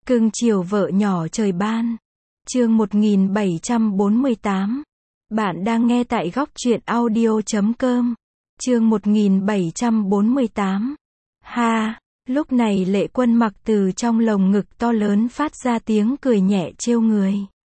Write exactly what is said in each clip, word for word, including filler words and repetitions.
Cưng chiều vợ nhỏ trời ban. Chương một nghìn bảy trăm bốn mươi tám. Bạn đang nghe tại góc truyện audio chấm com. Chương một nghìn bảy trăm bốn mươi tám. Ha, lúc này Lệ Quân Mặc từ trong lồng ngực to lớn phát ra tiếng cười nhẹ trêu người.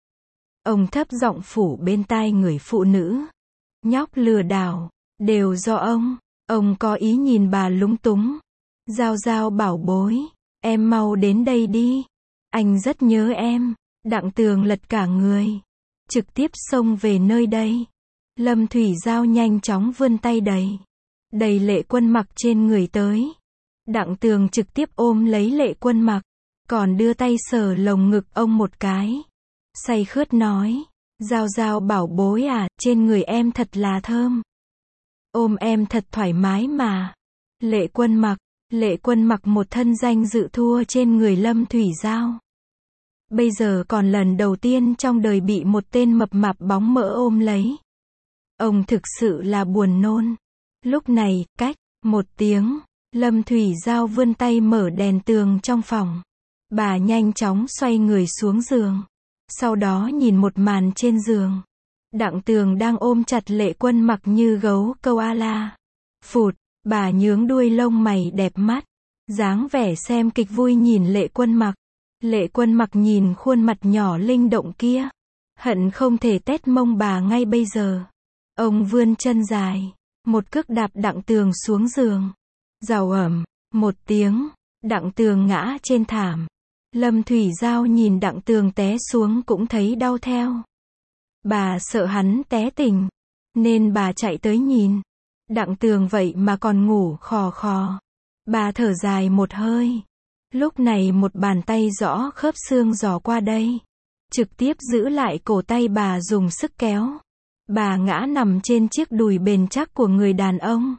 Ông thấp giọng phủ bên tai người phụ nữ. Nhóc lừa đảo, đều do ông. Ông có ý nhìn bà lúng túng. Giao Giao bảo bối, em mau đến đây đi. Anh rất nhớ em. Đặng Tường lật cả người, trực tiếp xông về nơi đây. Lâm Thủy Giao nhanh chóng vươn tay đẩy, đẩy Lệ Quân Mặc trên người tới. Đặng Tường trực tiếp ôm lấy Lệ Quân Mặc, còn đưa tay sờ lồng ngực ông một cái. Say khướt nói, Giao Giao bảo bối à, trên người em thật là thơm. Ôm em thật thoải mái mà. Lệ Quân Mặc, Lệ Quân Mặc một thân danh dự thua trên người Lâm Thủy Giao. Bây giờ còn lần đầu tiên trong đời bị một tên mập mạp bóng mỡ ôm lấy. Ông thực sự là buồn nôn. Lúc này, cách, một tiếng, Lâm Thủy Giao vươn tay mở đèn tường trong phòng. Bà nhanh chóng xoay người xuống giường. Sau đó nhìn một màn trên giường. Đặng Tường đang ôm chặt Lệ Quân Mặc như gấu câu a la. Phụt, bà nhướng đuôi lông mày đẹp mắt. Dáng vẻ xem kịch vui nhìn Lệ Quân Mặc. Lệ Quân Mặc nhìn khuôn mặt nhỏ linh động kia, hận không thể tét mông bà ngay bây giờ. Ông vươn chân dài, một cước đạp Đặng Tường xuống giường. Rào ầm, một tiếng, Đặng Tường ngã trên thảm. Lâm Thủy Giao nhìn Đặng Tường té xuống cũng thấy đau theo. Bà sợ hắn té tỉnh, nên bà chạy tới nhìn. Đặng Tường vậy mà còn ngủ khò khò. Bà thở dài một hơi. Lúc này một bàn tay rõ khớp xương giò qua đây, trực tiếp giữ lại cổ tay bà dùng sức kéo. Bà ngã nằm trên chiếc đùi bền chắc của người đàn ông.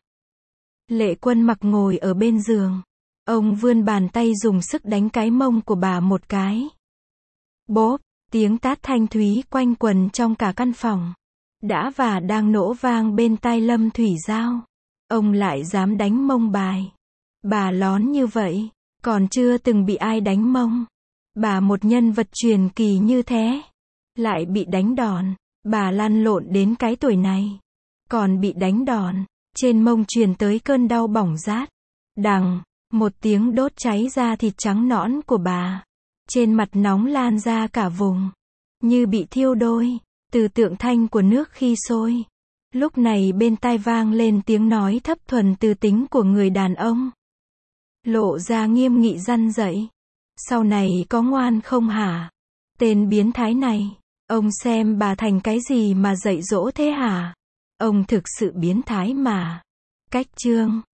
Lệ Quân Mặc ngồi ở bên giường. Ông vươn bàn tay dùng sức đánh cái mông của bà một cái. Bốp, tiếng tát thanh thúy quanh quần trong cả căn phòng. Đã và đang nổ vang bên tai Lâm Thủy Giao. Ông lại dám đánh mông bài. Bà lón như vậy, còn chưa từng bị ai đánh mông. Bà một nhân vật truyền kỳ như thế, lại bị đánh đòn. Bà lăn lộn đến cái tuổi này, còn bị đánh đòn. Trên mông truyền tới cơn đau bỏng rát. Đằng, một tiếng đốt cháy da thịt trắng nõn của bà. Trên mặt nóng lan ra cả vùng, như bị thiêu đôi, từ tượng thanh của nước khi sôi. Lúc này bên tai vang lên tiếng nói thấp thuần từ tính của người đàn ông. Lộ ra nghiêm nghị răn dạy. Sau này có ngoan không hả? Tên biến thái này, ông xem bà thành cái gì mà dạy dỗ thế hả? Ông thực sự biến thái mà. Cách chương